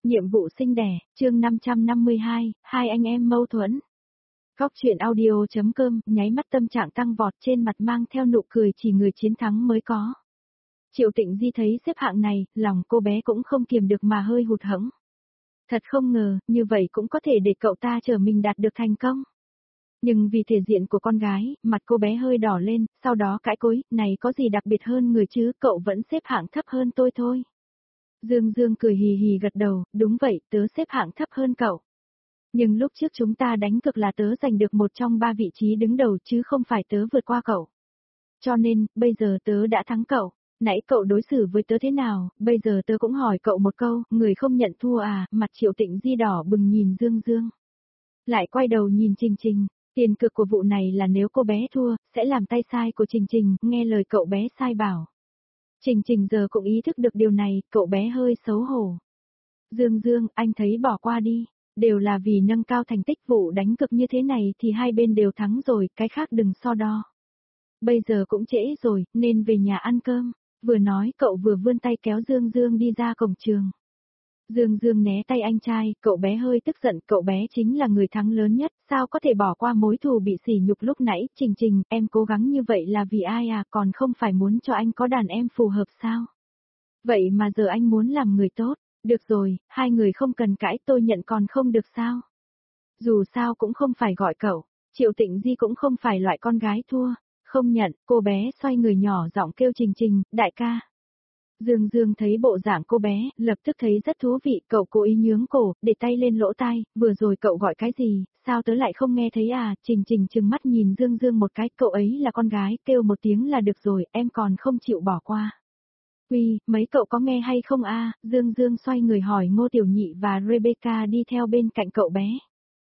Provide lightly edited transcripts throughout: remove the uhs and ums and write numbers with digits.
Nhiệm vụ sinh đẻ, chương 552, hai anh em mâu thuẫn. Góc truyện audio.com, nháy mắt tâm trạng tăng vọt, trên mặt mang theo nụ cười chỉ người chiến thắng mới có. Triệu Tịnh Di thấy xếp hạng này, lòng cô bé cũng không kiềm được mà hơi hụt hẫng. Thật không ngờ, như vậy cũng có thể để cậu ta chờ mình đạt được thành công. Nhưng vì thể diện của con gái, mặt cô bé hơi đỏ lên, sau đó cãi cối, này có gì đặc biệt hơn người chứ, cậu vẫn xếp hạng thấp hơn tôi thôi. Dương Dương cười hì hì gật đầu, đúng vậy, tớ xếp hạng thấp hơn cậu. Nhưng lúc trước chúng ta đánh cược là tớ giành được một trong 3 vị trí đứng đầu chứ không phải tớ vượt qua cậu. Cho nên, bây giờ tớ đã thắng cậu. Nãy cậu đối xử với tớ thế nào, bây giờ tớ cũng hỏi cậu một câu, người không nhận thua à, mặt Triệu Tịnh Di đỏ bừng nhìn Dương Dương. Lại quay đầu nhìn Trình Trình, tiền cược của vụ này là nếu cô bé thua, sẽ làm tay sai của Trình Trình, nghe lời cậu bé sai bảo. Trình Trình giờ cũng ý thức được điều này, cậu bé hơi xấu hổ. Dương Dương, anh thấy bỏ qua đi, đều là vì nâng cao thành tích, vụ đánh cược như thế này thì hai bên đều thắng rồi, cái khác đừng so đo. Bây giờ cũng trễ rồi, nên về nhà ăn cơm, vừa nói cậu vừa vươn tay kéo Dương Dương đi ra cổng trường. Dương Dương né tay anh trai, cậu bé hơi tức giận, cậu bé chính là người thắng lớn nhất, sao có thể bỏ qua mối thù bị sỉ nhục lúc nãy, Trình Trình, em cố gắng như vậy là vì ai à, còn không phải muốn cho anh có đàn em phù hợp sao? Vậy mà giờ anh muốn làm người tốt, được rồi, hai người không cần cãi, tôi nhận còn không được sao? Dù sao cũng không phải gọi cậu, Triệu Tịnh Di cũng không phải loại con gái thua, không nhận, cô bé xoay người nhỏ giọng kêu Trình Trình, đại ca. Dương Dương thấy bộ dạng cô bé, lập tức thấy rất thú vị, cậu cố ý nhướng cổ, để tay lên lỗ tai, vừa rồi cậu gọi cái gì, sao tớ lại không nghe thấy à, Trình Trình trừng mắt nhìn Dương Dương một cái, cậu ấy là con gái, kêu một tiếng là được rồi, em còn không chịu bỏ qua. Uy, mấy cậu có nghe hay không a? Dương Dương xoay người hỏi Ngô Tiểu Nhị và Rebecca đi theo bên cạnh cậu bé.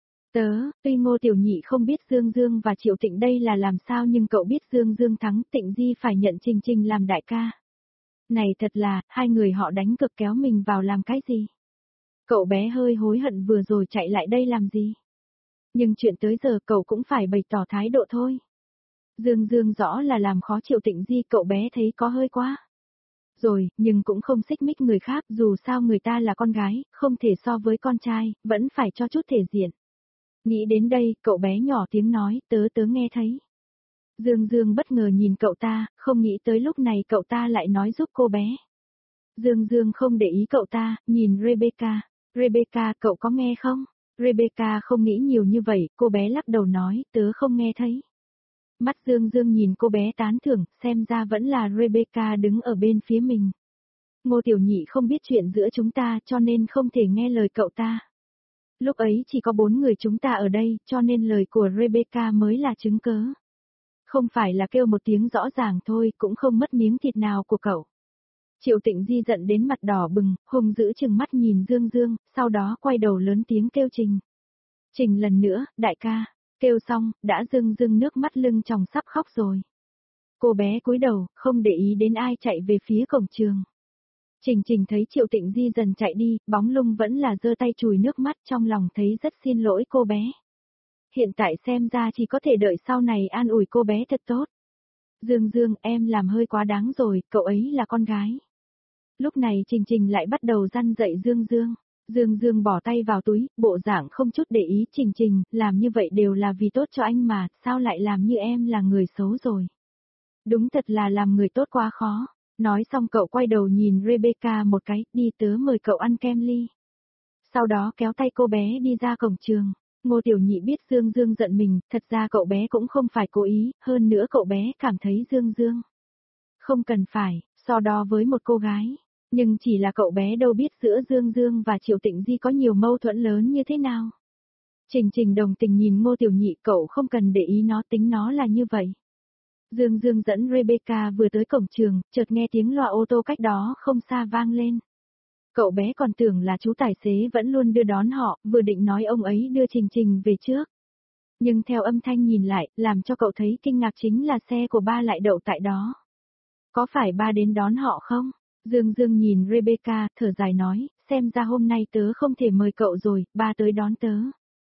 Tuy Ngô Tiểu Nhị không biết Dương Dương và Triệu Tịnh đây là làm sao nhưng cậu biết Dương Dương thắng, Tịnh Di phải nhận Trình Trình làm đại ca. Này thật là, hai người họ đánh cực kéo mình vào làm cái gì? Cậu bé hơi hối hận vừa rồi chạy lại đây làm gì? Nhưng chuyện tới giờ cậu cũng phải bày tỏ thái độ thôi. Dương Dương rõ là làm khó Triệu Tịnh Di, cậu bé thấy có hơi quá. Rồi, nhưng cũng không xích mích người khác, dù sao người ta là con gái, không thể so với con trai, vẫn phải cho chút thể diện. Nghĩ đến đây, cậu bé nhỏ tiếng nói, tớ nghe thấy. Dương Dương bất ngờ nhìn cậu ta, không nghĩ tới lúc này cậu ta lại nói giúp cô bé. Dương Dương không để ý cậu ta, nhìn Rebecca. Rebecca, cậu có nghe không? Rebecca không nghĩ nhiều như vậy, cô bé lắc đầu nói, tớ không nghe thấy. Mắt Dương Dương nhìn cô bé tán thưởng, xem ra vẫn là Rebecca đứng ở bên phía mình. Ngô Tiểu Nhị không biết chuyện giữa chúng ta cho nên không thể nghe lời cậu ta. Lúc ấy chỉ có 4 người chúng ta ở đây, cho nên lời của Rebecca mới là chứng cớ. Không phải là kêu một tiếng rõ ràng thôi, cũng không mất miếng thịt nào của cậu. Triệu Tịnh Di giận đến mặt đỏ bừng, hung dữ chừng mắt nhìn Dương Dương, sau đó quay đầu lớn tiếng kêu Trình. Trình lần nữa, đại ca. Kêu xong, đã rưng rưng nước mắt lưng tròng sắp khóc rồi. Cô bé cúi đầu, không để ý đến ai chạy về phía cổng trường. Trình Trình thấy Triệu Tịnh Di dần chạy đi, bóng lưng vẫn là giơ tay chùi nước mắt, trong lòng thấy rất xin lỗi cô bé. Hiện tại xem ra chỉ có thể đợi sau này an ủi cô bé thật tốt. Dương Dương, em làm hơi quá đáng rồi, cậu ấy là con gái. Lúc này Trình Trình lại bắt đầu răn dạy Dương Dương. Dương Dương bỏ tay vào túi, bộ dạng không chút để ý, Trình Trình, làm như vậy đều là vì tốt cho anh mà, sao lại làm như em là người xấu rồi. Đúng thật là làm người tốt quá khó. Nói xong cậu quay đầu nhìn Rebecca một cái, đi tớ mời cậu ăn kem ly. Sau đó kéo tay cô bé đi ra cổng trường. Ngô Tiểu Nhị biết Dương Dương giận mình, thật ra cậu bé cũng không phải cố ý, hơn nữa cậu bé cảm thấy Dương Dương không cần phải so đo với một cô gái. Nhưng chỉ là cậu bé đâu biết giữa Dương Dương và Triệu Tịnh Di có nhiều mâu thuẫn lớn như thế nào. Trình Trình đồng tình nhìn Ngô Tiểu Nhị, cậu không cần để ý nó, tính nó là như vậy. Dương Dương dẫn Rebecca vừa tới cổng trường, chợt nghe tiếng loa ô tô cách đó không xa vang lên. Cậu bé còn tưởng là chú tài xế vẫn luôn đưa đón họ, vừa định nói ông ấy đưa Trình Trình về trước. Nhưng theo âm thanh nhìn lại, làm cho cậu thấy kinh ngạc chính là xe của ba lại đậu tại đó. Có phải ba đến đón họ không? Dương Dương nhìn Rebecca, thở dài nói, xem ra hôm nay tớ không thể mời cậu rồi, ba tới đón tớ.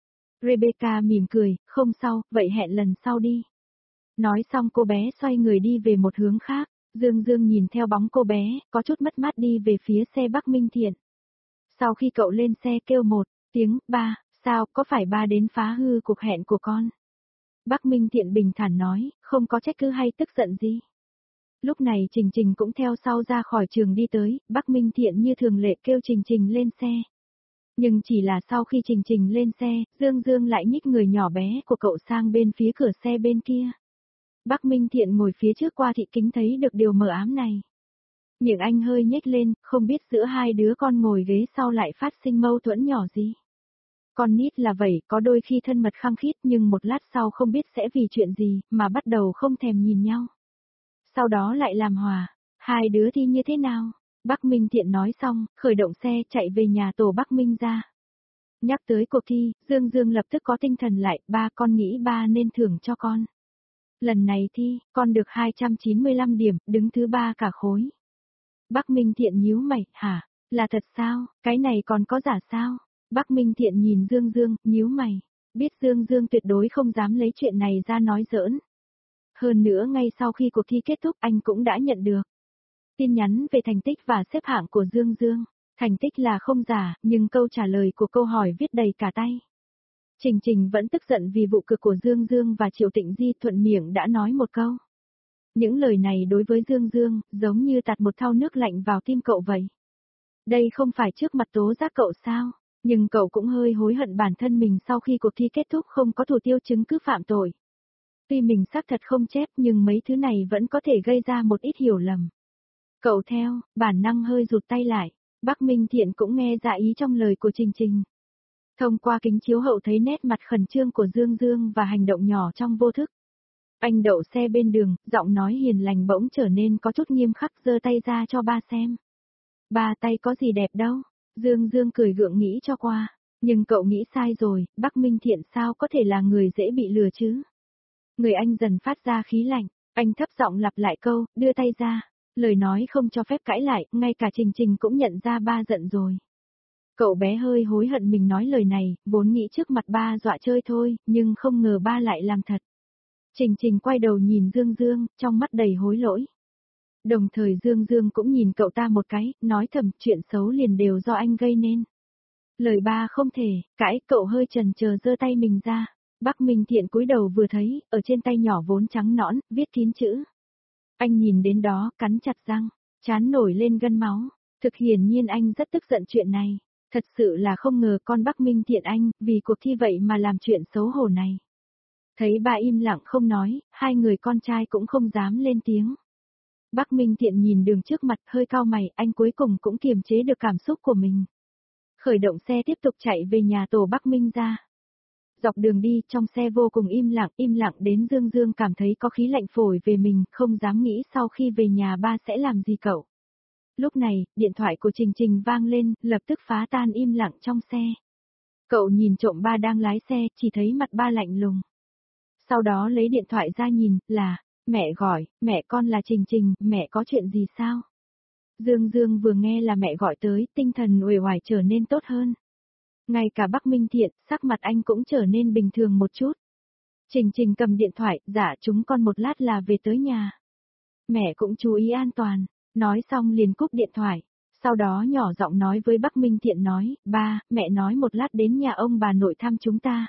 Rebecca mỉm cười, không sao, vậy hẹn lần sau đi. Nói xong cô bé xoay người đi về một hướng khác, Dương Dương nhìn theo bóng cô bé, có chút mất mát đi về phía xe Bắc Minh Thiện. Sau khi cậu lên xe kêu một tiếng, ba, sao, có phải ba đến phá hư cuộc hẹn của con? Bắc Minh Thiện bình thản nói, không có trách cứ hay tức giận gì. Lúc này Trình Trình cũng theo sau ra khỏi trường đi tới, Bắc Minh Thiện như thường lệ kêu Trình Trình lên xe. Nhưng chỉ là sau khi Trình Trình lên xe, Dương Dương lại nhích người nhỏ bé của cậu sang bên phía cửa xe bên kia. Bắc Minh Thiện ngồi phía trước qua thị kính thấy được điều mờ ám này. Miệng anh hơi nhếch lên, không biết giữa hai đứa con ngồi ghế sau lại phát sinh mâu thuẫn nhỏ gì. Con nít là vậy, có đôi khi thân mật khăng khít nhưng một lát sau không biết sẽ vì chuyện gì mà bắt đầu không thèm nhìn nhau. Sau đó lại làm hòa, hai đứa thì như thế nào? Bắc Minh Thiện nói xong, khởi động xe chạy về nhà tổ Bắc Minh ra. Nhắc tới cuộc thi, Dương Dương lập tức có tinh thần lại, ba con nghĩ ba nên thưởng cho con. Lần này thi, con được 295 điểm, đứng thứ ba cả khối. Bắc Minh Thiện nhíu mày, hả? Là thật sao? Cái này còn có giả sao? Bắc Minh Thiện nhìn Dương Dương, nhíu mày. Biết Dương Dương tuyệt đối không dám lấy chuyện này ra nói giỡn. Hơn nữa ngay sau khi cuộc thi kết thúc anh cũng đã nhận được tin nhắn về thành tích và xếp hạng của Dương Dương. Thành tích là không giả, nhưng câu trả lời của câu hỏi viết đầy cả tay. Trình Trình vẫn tức giận vì vụ cực của Dương Dương và Triệu Tịnh Di thuận miệng đã nói một câu. Những lời này đối với Dương Dương, giống như tạt một thau nước lạnh vào tim cậu vậy. Đây không phải trước mặt tố giác cậu sao, nhưng cậu cũng hơi hối hận bản thân mình sau khi cuộc thi kết thúc không có thủ tiêu chứng cứ phạm tội. Tuy mình xác thật không chép nhưng mấy thứ này vẫn có thể gây ra một ít hiểu lầm. Cậu theo, bản năng hơi rụt tay lại, Bắc Minh Thiện cũng nghe ra ý trong lời của Trình Trình. Thông qua kính chiếu hậu thấy nét mặt khẩn trương của Dương Dương và hành động nhỏ trong vô thức. Anh đậu xe bên đường, giọng nói hiền lành bỗng trở nên có chút nghiêm khắc giơ tay ra cho ba xem. Ba tay có gì đẹp đâu, Dương Dương cười gượng nghĩ cho qua. Nhưng cậu nghĩ sai rồi, Bắc Minh Thiện sao có thể là người dễ bị lừa chứ? Người anh dần phát ra khí lạnh, anh thấp giọng lặp lại câu, đưa tay ra. Lời nói không cho phép cãi lại, ngay cả Trình Trình cũng nhận ra ba giận rồi. Cậu bé hơi hối hận mình nói lời này, vốn nghĩ trước mặt ba dọa chơi thôi, nhưng không ngờ ba lại làm thật. Trình Trình quay đầu nhìn Dương Dương, trong mắt đầy hối lỗi. Đồng thời Dương Dương cũng nhìn cậu ta một cái, nói thầm chuyện xấu liền đều do anh gây nên. Lời ba không thể, cãi, cậu hơi chần chờ giơ tay mình ra. Bắc Minh Thiện cúi đầu vừa thấy, ở trên tay nhỏ vốn trắng nõn, viết kín chữ. Anh nhìn đến đó, cắn chặt răng, trán nổi lên gân máu. Thực hiển nhiên anh rất tức giận chuyện này. Thật sự là không ngờ con Bắc Minh Thiện anh, vì cuộc thi vậy mà làm chuyện xấu hổ này. Thấy ba im lặng không nói, hai người con trai cũng không dám lên tiếng. Bắc Minh Thiện nhìn đường trước mặt hơi cau mày, anh cuối cùng cũng kiềm chế được cảm xúc của mình. Khởi động xe tiếp tục chạy về nhà tổ Bắc Minh ra. Dọc đường đi, trong xe vô cùng im lặng đến Dương Dương cảm thấy có khí lạnh phổi về mình, không dám nghĩ sau khi về nhà ba sẽ làm gì cậu. Lúc này, điện thoại của Trình Trình vang lên, lập tức phá tan im lặng trong xe. Cậu nhìn trộm ba đang lái xe, chỉ thấy mặt ba lạnh lùng. Sau đó lấy điện thoại ra nhìn, là, mẹ gọi, mẹ con là Trình Trình, mẹ có chuyện gì sao? Dương Dương vừa nghe là mẹ gọi tới, tinh thần uể oải trở nên tốt hơn. Ngay cả Bắc Minh Thiện, sắc mặt anh cũng trở nên bình thường một chút. Trình Trình cầm điện thoại, dạ chúng con một lát là về tới nhà. Mẹ cũng chú ý an toàn, nói xong liền cúp điện thoại. Sau đó nhỏ giọng nói với Bắc Minh Thiện nói, ba, mẹ nói một lát đến nhà ông bà nội thăm chúng ta.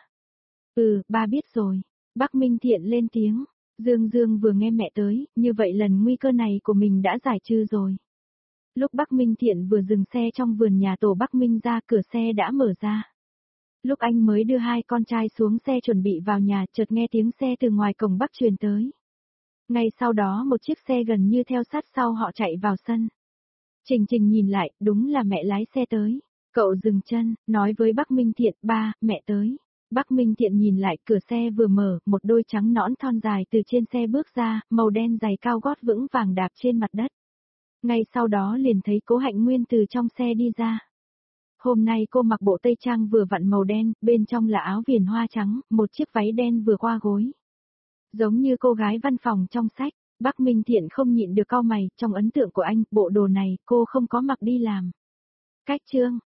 Ừ, ba biết rồi. Bắc Minh Thiện lên tiếng. Dương Dương vừa nghe mẹ tới, như vậy lần nguy cơ này của mình đã giải trừ rồi. Lúc Bắc Minh Thiện vừa dừng xe trong vườn nhà tổ Bắc Minh ra, cửa xe đã mở ra. Lúc anh mới đưa hai con trai xuống xe chuẩn bị vào nhà, chợt nghe tiếng xe từ ngoài cổng Bắc truyền tới. Ngay sau đó một chiếc xe gần như theo sát sau họ chạy vào sân. Trình Trình nhìn lại, đúng là mẹ lái xe tới. Cậu dừng chân, nói với Bắc Minh Thiện, ba, mẹ tới. Bắc Minh Thiện nhìn lại, cửa xe vừa mở, một đôi trắng nõn thon dài từ trên xe bước ra, màu đen giày cao gót vững vàng đạp trên mặt đất. Ngay sau đó liền thấy Cố Hạnh Nguyên từ trong xe đi ra. Hôm nay cô mặc bộ tây trang vừa vặn màu đen, bên trong là áo viền hoa trắng, một chiếc váy đen vừa qua gối. Giống như cô gái văn phòng trong sách, Bắc Minh Thiện không nhịn được cau mày, trong ấn tượng của anh, bộ đồ này cô không có mặc đi làm. Cách chương,